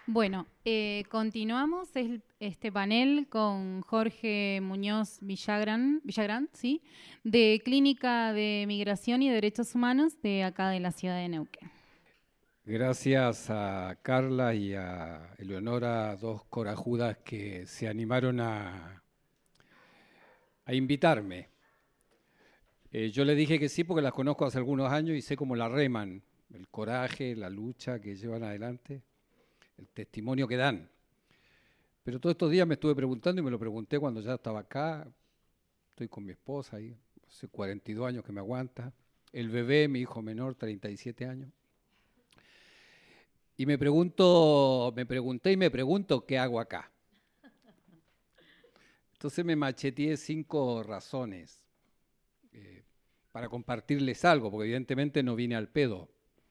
Bueno, continuamos este panel con Jorge Muñoz Villagrán, ¿sí? De Clínica de Migración y Derechos Humanos de acá de la ciudad de Neuquén. Gracias a Carla y a Eleonora, dos corajudas que se animaron a invitarme. Yo le dije que sí porque las conozco hace algunos años y sé cómo la reman, el coraje, la lucha que llevan adelante, el testimonio que dan. Pero todos estos días me estuve preguntando y me lo pregunté cuando ya estaba acá, estoy con mi esposa ahí, hace 42 años que me aguanta, el bebé, mi hijo menor, 37 años. Y me pregunté y me pregunto qué hago acá. Entonces me macheteé 5 razones para compartirles algo, porque evidentemente no vine al pedo.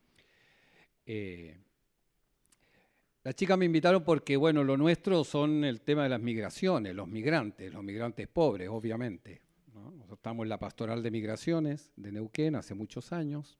Las chicas me invitaron porque, bueno, lo nuestro son el tema de las migraciones, los migrantes pobres, obviamente, ¿no? Nosotros estamos en la Pastoral de Migraciones de Neuquén hace muchos años.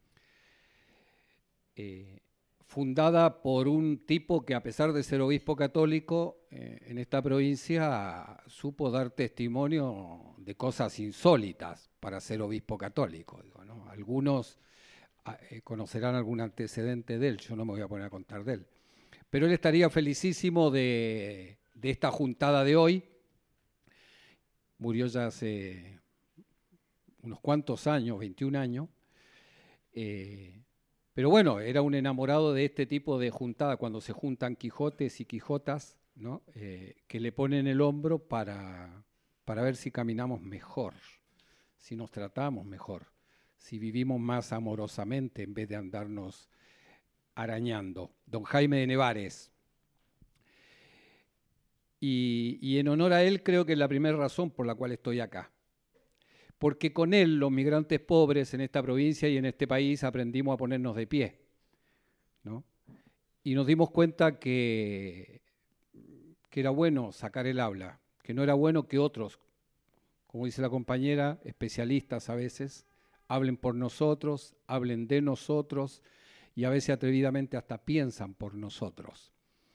Fundada por un tipo que, a pesar de ser obispo católico, en esta provincia supo dar testimonio de cosas insólitas para ser obispo católico. Digo, ¿no? Algunos conocerán algún antecedente de él, yo no me voy a poner a contar de él. Pero él estaría felicísimo de esta juntada de hoy. Murió ya hace unos cuantos años, 21 años. Pero bueno, era un enamorado de este tipo de juntada, cuando se juntan Quijotes y Quijotas, ¿no? Que le ponen el hombro para ver si caminamos mejor, si nos tratamos mejor, si vivimos más amorosamente en vez de andarnos arañando. Don Jaime de Nevares. Y en honor a él creo que es la primera razón por la cual estoy acá. Porque con él los migrantes pobres en esta provincia y en este país aprendimos a ponernos de pie, ¿no? Y nos dimos cuenta que era bueno sacar el habla, que no era bueno que otros, como dice la compañera, especialistas a veces, hablen por nosotros, hablen de nosotros y a veces atrevidamente hasta piensan por nosotros.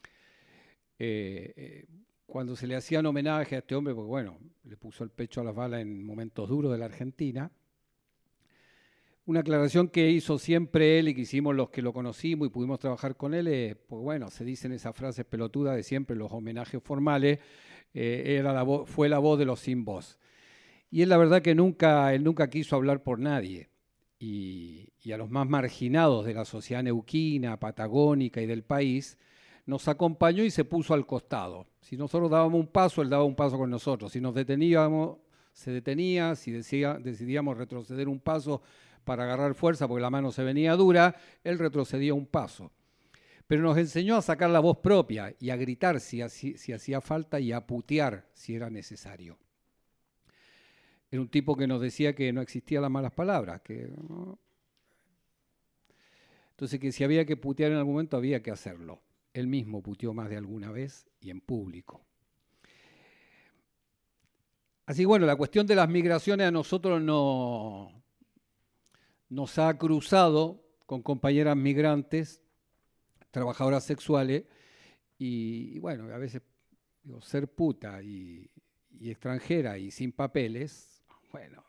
Cuando se le hacían homenaje a este hombre, porque bueno, le puso el pecho a las balas en momentos duros de la Argentina, una aclaración que hizo siempre él y que hicimos los que lo conocimos y pudimos trabajar con él, pues bueno, se dicen esas frases pelotudas de siempre, los homenajes formales, fue la voz de los sin voz. Y él la verdad que él nunca quiso hablar por nadie. Y a los más marginados de la sociedad neuquina, patagónica y del país, nos acompañó y se puso al costado. Si nosotros dábamos un paso, él daba un paso con nosotros. Si nos deteníamos, se detenía. Si decidíamos retroceder un paso para agarrar fuerza porque la mano se venía dura, él retrocedía un paso. Pero nos enseñó a sacar la voz propia y a gritar si hacía falta y a putear si era necesario. Era un tipo que nos decía que no existían las malas palabras, que ¿no? Entonces que si había que putear en algún momento había que hacerlo. Él mismo puteó más de alguna vez y en público. Así que bueno, la cuestión de las migraciones a nosotros nos ha cruzado con compañeras migrantes, trabajadoras sexuales, y bueno, a veces digo, ser puta y extranjera y sin papeles, bueno.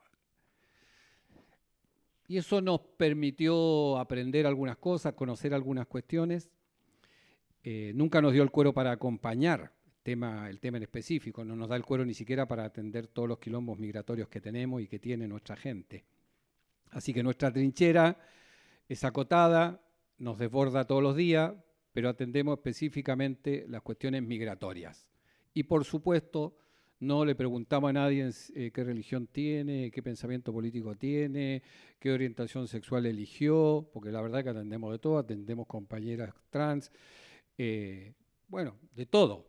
Y eso nos permitió aprender algunas cosas, conocer algunas cuestiones. Nunca nos dio el cuero para acompañar el tema en específico, no nos da el cuero ni siquiera para atender todos los quilombos migratorios que tenemos y que tiene nuestra gente. Así que nuestra trinchera es acotada, nos desborda todos los días, pero atendemos específicamente las cuestiones migratorias. Y por supuesto, no le preguntamos a nadie qué religión tiene, qué pensamiento político tiene, qué orientación sexual eligió, porque la verdad que atendemos de todo, atendemos compañeras trans, bueno, de todo.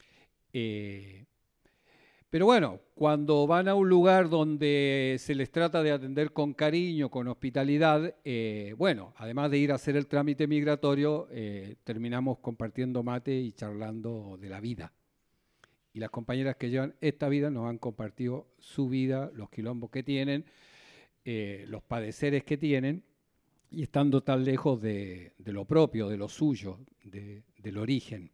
Pero bueno, cuando van a un lugar donde se les trata de atender con cariño, con hospitalidad, bueno, además de ir a hacer el trámite migratorio, terminamos compartiendo mate y charlando de la vida. Y las compañeras que llevan esta vida nos han compartido su vida, los quilombos que tienen, los padeceres que tienen. y estando tan lejos de lo propio, de lo suyo, del origen.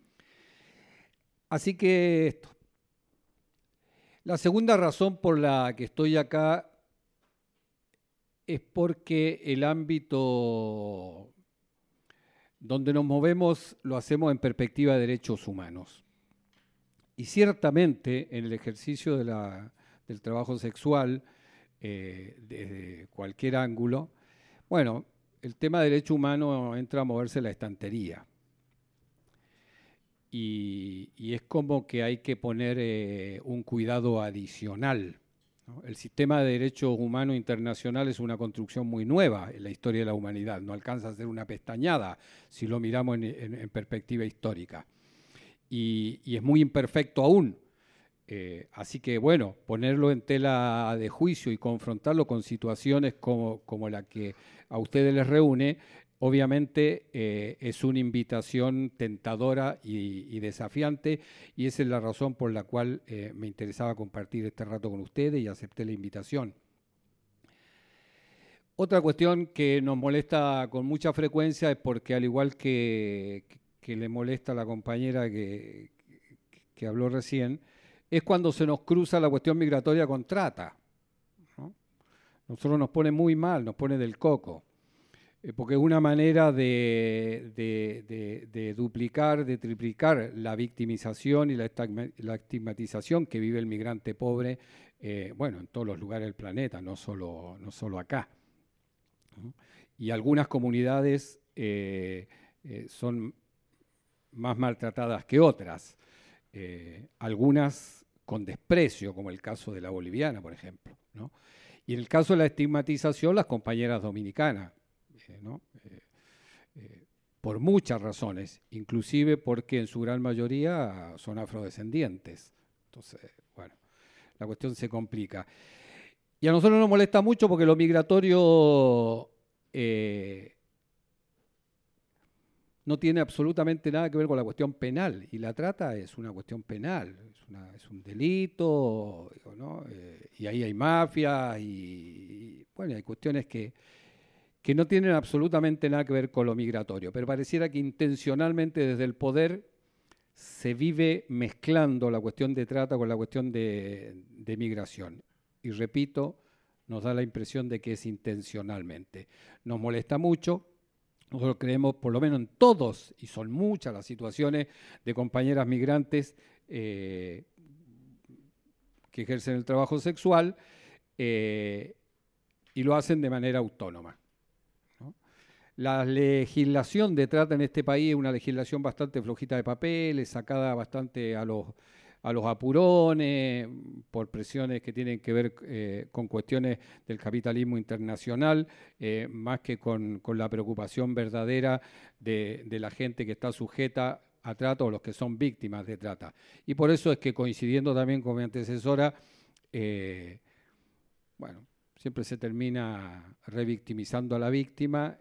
Así que esto. La segunda razón por la que estoy acá es porque el ámbito donde nos movemos lo hacemos en perspectiva de derechos humanos. Y ciertamente en el ejercicio del trabajo sexual, desde cualquier ángulo, bueno, el tema de derecho humano entra a moverse la estantería. Y es como que hay que poner un cuidado adicional, ¿no? El sistema de derechos humanos internacional es una construcción muy nueva en la historia de la humanidad, no alcanza a ser una pestañada si lo miramos en perspectiva histórica. Y es muy imperfecto aún. Así que, bueno, ponerlo en tela de juicio y confrontarlo con situaciones como la que a ustedes les reúne, obviamente es una invitación tentadora y desafiante, y esa es la razón por la cual me interesaba compartir este rato con ustedes y acepté la invitación. Otra cuestión que nos molesta con mucha frecuencia es porque, al igual que le molesta a la compañera que habló recién, es cuando se nos cruza la cuestión migratoria con trata, ¿no? Nosotros nos pone muy mal, nos pone del coco, porque es una manera de duplicar, de triplicar la victimización y la estigmatización que vive el migrante pobre, bueno, en todos los lugares del planeta, no solo acá, ¿no? Y algunas comunidades son más maltratadas que otras. Algunas con desprecio, como el caso de la boliviana, por ejemplo, ¿no? Y en el caso de la estigmatización, las compañeras dominicanas, ¿no? Por muchas razones, inclusive porque en su gran mayoría son afrodescendientes. Entonces, bueno, la cuestión se complica. Y a nosotros nos molesta mucho porque lo migratorio no tiene absolutamente nada que ver con la cuestión penal, y la trata es una cuestión penal, es un delito, ¿no? Y ahí hay mafias y bueno, hay cuestiones que no tienen absolutamente nada que ver con lo migratorio, pero pareciera que intencionalmente desde el poder se vive mezclando la cuestión de trata con la cuestión de migración. Y repito, nos da la impresión de que es intencionalmente. Nos molesta mucho. Nosotros creemos, por lo menos en todos, y son muchas las situaciones de compañeras migrantes que ejercen el trabajo sexual y lo hacen de manera autónoma, ¿no? La legislación de trata en este país es una legislación bastante flojita de papeles, sacada bastante a los apurones, por presiones que tienen que ver con cuestiones del capitalismo internacional, más que con la preocupación verdadera de la gente que está sujeta a trata o los que son víctimas de trata. Y por eso es que, coincidiendo también con mi antecesora, bueno, siempre se termina revictimizando a la víctima.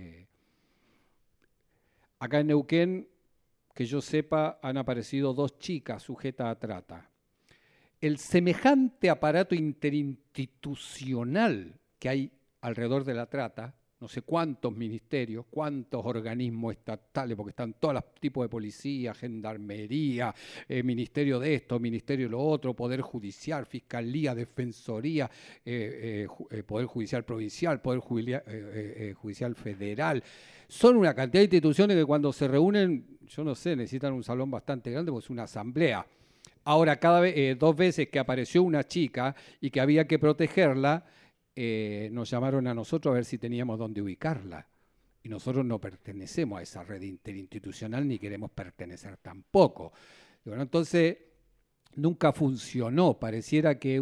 Acá en Neuquén, que yo sepa, han aparecido 2 chicas sujetas a trata. El semejante aparato interinstitucional que hay alrededor de la trata, no sé cuántos ministerios, cuántos organismos estatales, porque están todos los tipos de policía, gendarmería, ministerio de esto, ministerio de lo otro, poder judicial, fiscalía, defensoría, poder judicial provincial, poder judicial federal. Son una cantidad de instituciones que cuando se reúnen, yo no sé, necesitan un salón bastante grande porque es una asamblea. Ahora, 2 veces que apareció una chica y que había que protegerla, nos llamaron a nosotros a ver si teníamos dónde ubicarla. Y nosotros no pertenecemos a esa red interinstitucional ni queremos pertenecer tampoco. Bueno, entonces, nunca funcionó. Pareciera que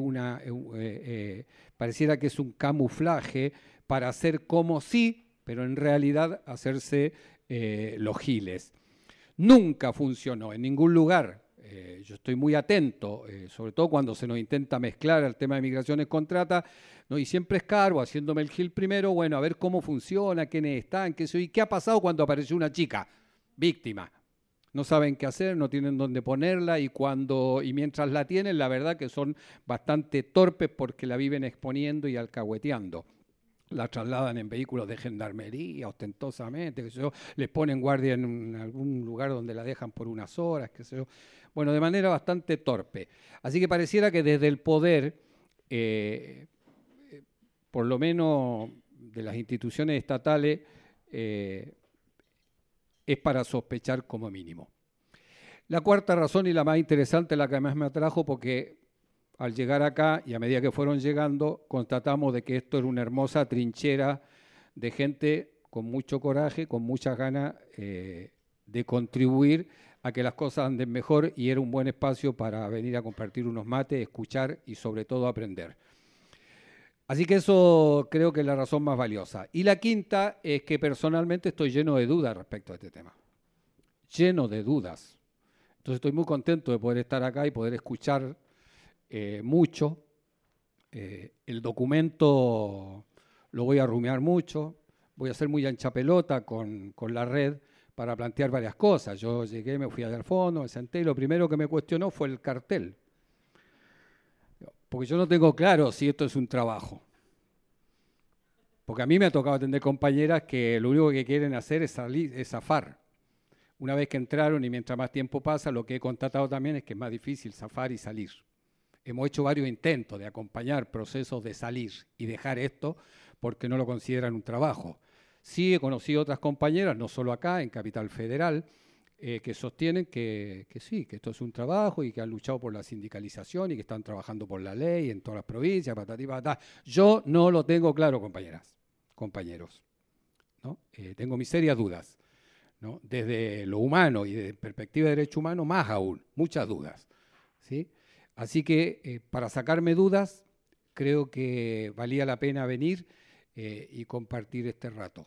es un camuflaje para hacer como sí, pero en realidad hacerse los giles. Nunca funcionó en ningún lugar. Yo estoy muy atento, sobre todo cuando se nos intenta mezclar el tema de migraciones con trata, ¿no? Y siempre escarbo, haciéndome el gil primero, bueno, a ver cómo funciona, quiénes están, qué ha pasado cuando apareció una chica víctima. No saben qué hacer, no tienen dónde ponerla y mientras la tienen, la verdad que son bastante torpes porque la viven exponiendo y alcahueteando. la trasladan en vehículos de gendarmería, ostentosamente, qué sé yo, les ponen guardia en algún lugar donde la dejan por unas horas, qué sé yo. Bueno, de manera bastante torpe. Así que pareciera que desde el poder, por lo menos de las instituciones estatales, es para sospechar como mínimo. La cuarta razón y la más interesante, la que más me atrajo, porque al llegar acá y a medida que fueron llegando, constatamos de que esto era una hermosa trinchera de gente con mucho coraje, con muchas ganas de contribuir a que las cosas anden mejor, y era un buen espacio para venir a compartir unos mates, escuchar y sobre todo aprender. Así que eso creo que es la razón más valiosa. Y la quinta es que personalmente estoy lleno de dudas respecto a este tema. Lleno de dudas. Entonces estoy muy contento de poder estar acá y poder escuchar mucho. El documento lo voy a rumiar mucho. Voy a ser muy ancha pelota con la red para plantear varias cosas. Yo llegué, me fui al fondo, me senté y lo primero que me cuestionó fue el cartel. Porque yo no tengo claro si esto es un trabajo. Porque a mí me ha tocado atender compañeras que lo único que quieren hacer es salir, es zafar. Una vez que entraron y mientras más tiempo pasa, lo que he constatado también es que es más difícil zafar y salir. Hemos hecho varios intentos de acompañar procesos de salir y dejar esto porque no lo consideran un trabajo. Sí he conocido otras compañeras, no solo acá, en Capital Federal, que sostienen que sí, que esto es un trabajo y que han luchado por la sindicalización y que están trabajando por la ley en todas las provincias, patatí, patatá. Yo no lo tengo claro, compañeros, ¿no? Tengo mis serias dudas, ¿no? Desde lo humano y desde perspectiva de derecho humano, más aún, muchas dudas, ¿sí? Así que para sacarme dudas, creo que valía la pena venir y compartir este rato.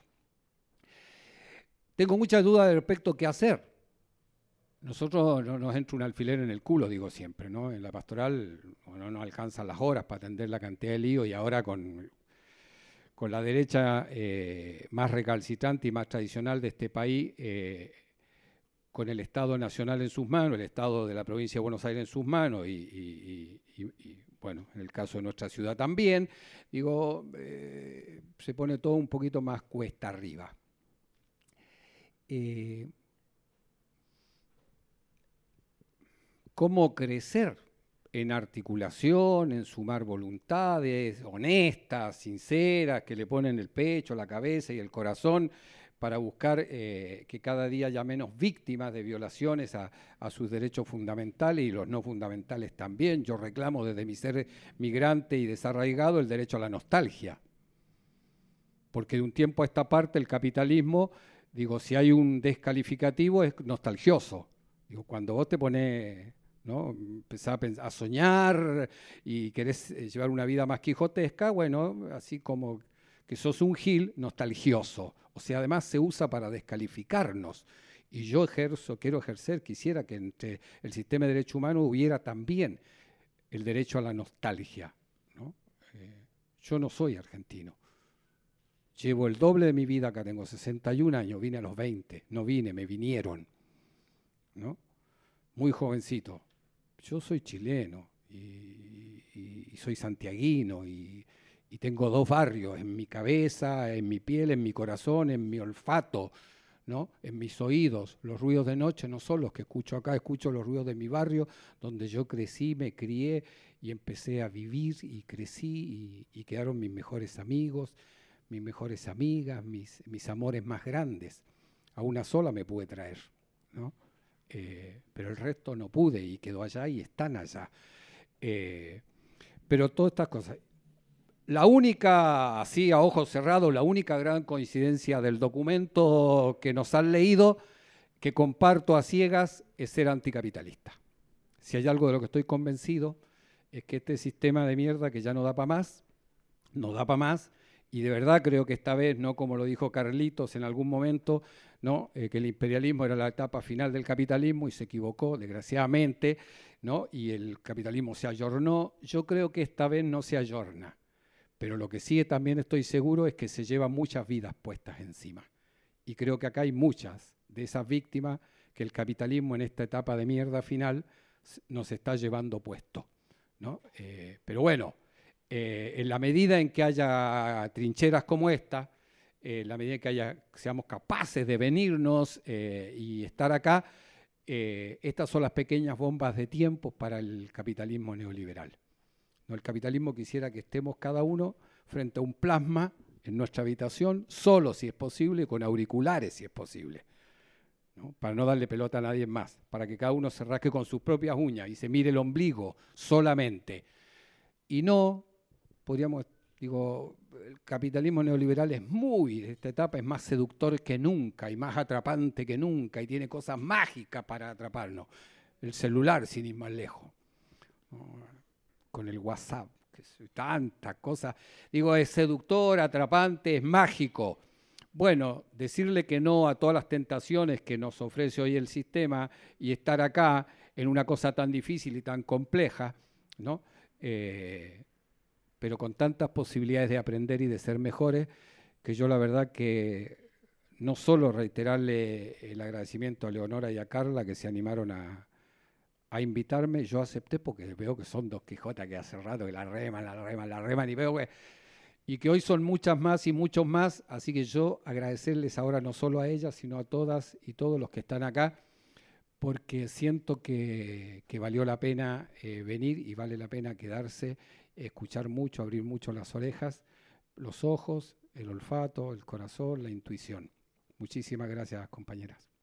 Tengo muchas dudas respecto a qué hacer. Nosotros no nos entra un alfiler en el culo, digo siempre, ¿no? En la pastoral no nos alcanzan las horas para atender la cantidad de lío, y ahora con la derecha más recalcitrante y más tradicional de este país, con el Estado Nacional en sus manos, el Estado de la provincia de Buenos Aires en sus manos y bueno, en el caso de nuestra ciudad también, digo, se pone todo un poquito más cuesta arriba. ¿Cómo crecer? En articulación, en sumar voluntades honestas, sinceras, que le ponen el pecho, la cabeza y el corazón para buscar que cada día haya menos víctimas de violaciones a sus derechos fundamentales y los no fundamentales también. Yo reclamo desde mi ser migrante y desarraigado el derecho a la nostalgia, porque de un tiempo a esta parte el capitalismo, digo, si hay un descalificativo es nostalgioso. Digo, cuando vos te pones, ¿no? Empezás a soñar y querés llevar una vida más quijotesca, bueno, así como que sos un gil nostalgioso. O sea, además se usa para descalificarnos. Y yo quiero ejercer, quisiera que entre el sistema de derechos humanos hubiera también el derecho a la nostalgia, ¿no? Yo no soy argentino. Llevo el doble de mi vida acá, tengo 61 años, vine a los 20, no vine, me vinieron, ¿no? Muy jovencito. Yo soy chileno y soy santiaguino y tengo dos barrios en mi cabeza, en mi piel, en mi corazón, en mi olfato, ¿no? En mis oídos. Los ruidos de noche no son los que escucho acá, escucho los ruidos de mi barrio, donde yo crecí, me crié y empecé a vivir y crecí y quedaron mis mejores amigos, mis mejores amigas, mis amores más grandes. A una sola me pude traer, ¿no? Pero el resto no pude y quedó allá y están allá. Pero todas estas cosas. La única, así a ojos cerrados, la única gran coincidencia del documento que nos han leído, que comparto a ciegas, es ser anticapitalista. Si hay algo de lo que estoy convencido, es que este sistema de mierda que ya no da para más, no da para más, y de verdad creo que esta vez, no como lo dijo Carlitos en algún momento, ¿no? Que el imperialismo era la etapa final del capitalismo y se equivocó, desgraciadamente, ¿no? Y el capitalismo se ayornó. Yo creo que esta vez no se ayorna, pero lo que sí también estoy seguro es que se llevan muchas vidas puestas encima. Y creo que acá hay muchas de esas víctimas que el capitalismo en esta etapa de mierda final nos está llevando puesto, ¿no? Pero bueno, En la medida en que haya trincheras como esta, en la medida en que seamos capaces de venirnos y estar acá, estas son las pequeñas bombas de tiempo para el capitalismo neoliberal. ¿No? El capitalismo quisiera que estemos cada uno frente a un plasma en nuestra habitación, solo si es posible, con auriculares si es posible, ¿no? Para no darle pelota a nadie más, para que cada uno se rasque con sus propias uñas y se mire el ombligo solamente. Y no, podríamos, digo, el capitalismo neoliberal esta etapa es más seductor que nunca y más atrapante que nunca y tiene cosas mágicas para atraparnos. El celular, sin ir más lejos, ¿no? Con el WhatsApp, tantas cosas. Digo, es seductor, atrapante, es mágico. Bueno, decirle que no a todas las tentaciones que nos ofrece hoy el sistema y estar acá en una cosa tan difícil y tan compleja, ¿no? Pero con tantas posibilidades de aprender y de ser mejores, que yo la verdad que no solo reiterarle el agradecimiento a Leonora y a Carla que se animaron a invitarme, yo acepté porque veo que son dos Quijotas que hace rato que la reman, y veo y que hoy son muchas más y muchos más, así que yo agradecerles ahora no solo a ellas, sino a todas y todos los que están acá, porque siento que valió la pena venir y vale la pena quedarse, escuchar mucho, abrir mucho las orejas, los ojos, el olfato, el corazón, la intuición. Muchísimas gracias, compañeras.